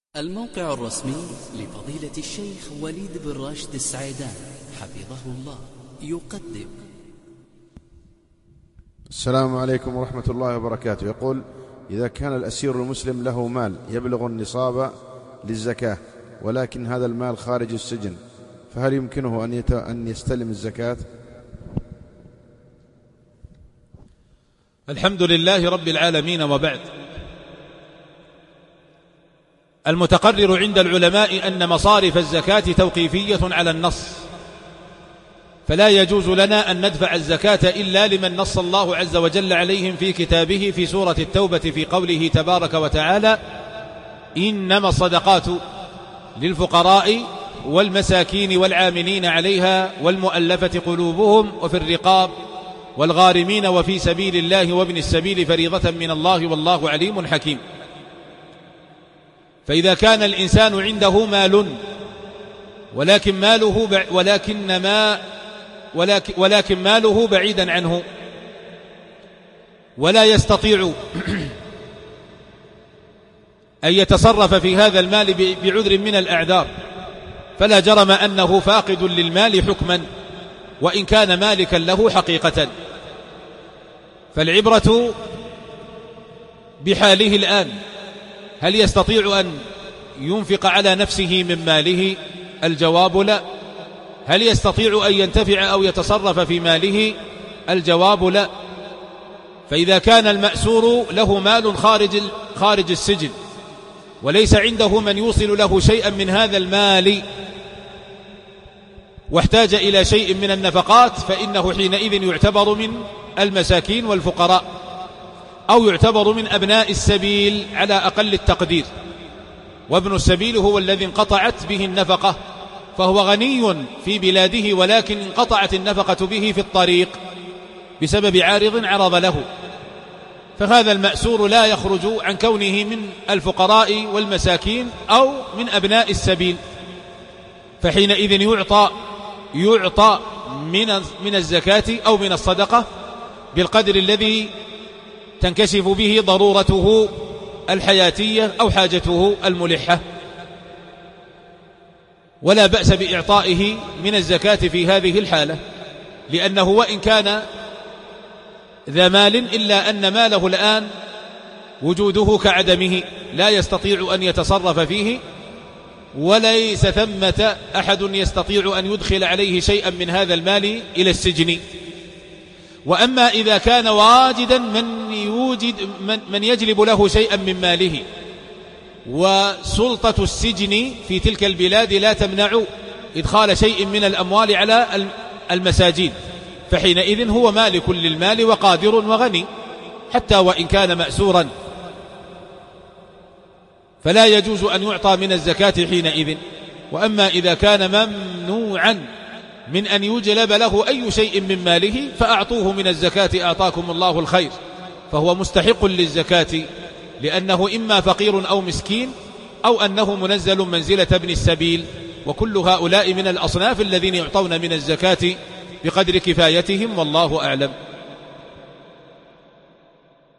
الموقع الرسمي لفضيلة الشيخ وليد بن راشد السعيدان حفظه الله يقدم. السلام عليكم ورحمة الله وبركاته. يقول: إذا كان الأسير المسلم له مال يبلغ النصاب للزكاة ولكن هذا المال خارج السجن، فهل يمكنه أن يستلم الزكاة؟ الحمد لله رب العالمين، وبعد. المتقرر عند العلماء أن مصارف الزكاة توقيفية على النص، فلا يجوز لنا أن ندفع الزكاة إلا لمن نص الله عز وجل عليهم في كتابه في سورة التوبة في قوله تبارك وتعالى: إنما الصدقات للفقراء والمساكين والعاملين عليها والمؤلفة قلوبهم وفي الرقاب والغارمين وفي سبيل الله وابن السبيل فريضة من الله والله عليم حكيم. فإذا كان الإنسان عنده مال ولكن ماله بعيدا عنه ولا يستطيع أن يتصرف في هذا المال بعذر من الأعذار، فلا جرم أنه فاقد للمال حكما وإن كان مالكا له حقيقة. فالعبرة بحاله الآن، هل يستطيع أن ينفق على نفسه من ماله؟ الجواب لا. هل يستطيع أن ينتفع أو يتصرف في ماله؟ الجواب لا. فإذا كان المأسور له مال خارج السجن وليس عنده من يوصل له شيئا من هذا المال واحتاج إلى شيء من النفقات، فإنه حينئذ يعتبر من المساكين والفقراء، أو يعتبر من أبناء السبيل على أقل التقدير. وابن السبيل هو الذي انقطعت به النفقة، فهو غني في بلاده ولكن انقطعت النفقة به في الطريق بسبب عارض عرض له، فهذا المأسور لا يخرج عن كونه من الفقراء والمساكين أو من أبناء السبيل، فحينئذ يعطى من الزكاة أو من الصدقة بالقدر الذي تنكشف به ضرورته الحياتية أو حاجته الملحة، ولا بأس بإعطائه من الزكاة في هذه الحالة، لأنه وإن كان ذا مال إلا أن ماله الآن وجوده كعدمه، لا يستطيع أن يتصرف فيه، وليس ثمة أحد يستطيع أن يدخل عليه شيئا من هذا المال إلى السجن. وأما إذا كان واجدا من يجلب له شيئا من ماله، وسلطة السجن في تلك البلاد لا تمنع إدخال شيء من الأموال على المساجين، فحينئذ هو مالك للمال وقادر وغني حتى وإن كان مأسورا، فلا يجوز أن يعطى من الزكاة حينئذ. وأما إذا كان ممنوعا من أن يجلب له أي شيء من ماله فأعطوه من الزكاة أعطاكم الله الخير، فهو مستحق للزكاة، لأنه إما فقير أو مسكين أو أنه منزل منزلة ابن السبيل، وكل هؤلاء من الأصناف الذين يعطون من الزكاة بقدر كفايتهم، والله أعلم.